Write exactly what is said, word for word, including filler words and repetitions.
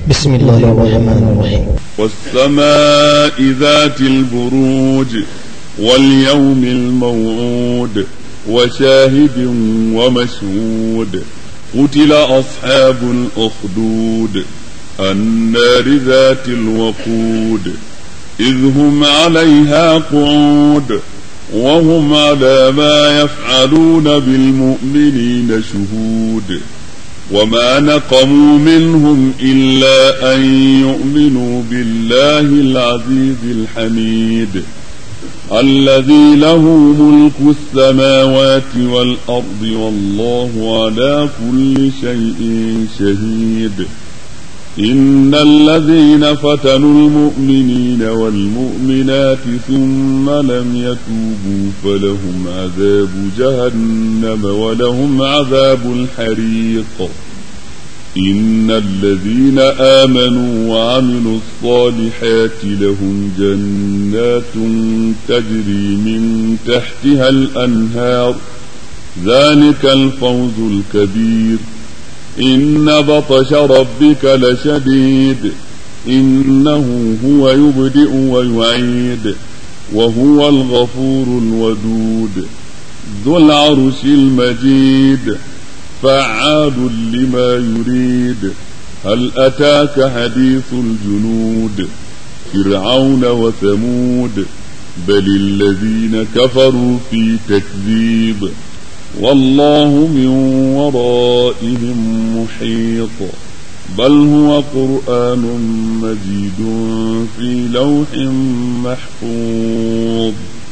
بسم الله الرحمن الرحيم. والسماء ذات البروج واليوم الموعود وشاهد ومشهود قتل أصحاب الأخدود النار ذات الوقود إذ هم عليها قعود وهم على ما يفعلون بالمؤمنين شهود وما نقموا منهم إلا أن يؤمنوا بالله العزيز الحميد الذي له ملك السماوات والأرض والله على كل شيء شهيد. إن الذين فتنوا المؤمنين والمؤمنات ثم لم يتوبوا فلهم عذاب جهنم ولهم عذاب الحريق. إن الذين آمنوا وعملوا الصالحات لهم جنات تجري من تحتها الأنهار ذلك الفوز الكبير. إن بطش ربك لشديد إنه هو يبدئ ويعيد وهو الغفور الودود ذو العرش المجيد فعال لما يريد. هل أتاك حديث الجنود فرعون وثمود بل الذين كفروا في تكذيب والله من ورائهم محيط. بل هو قرآن مجيد في لوح محفوظ.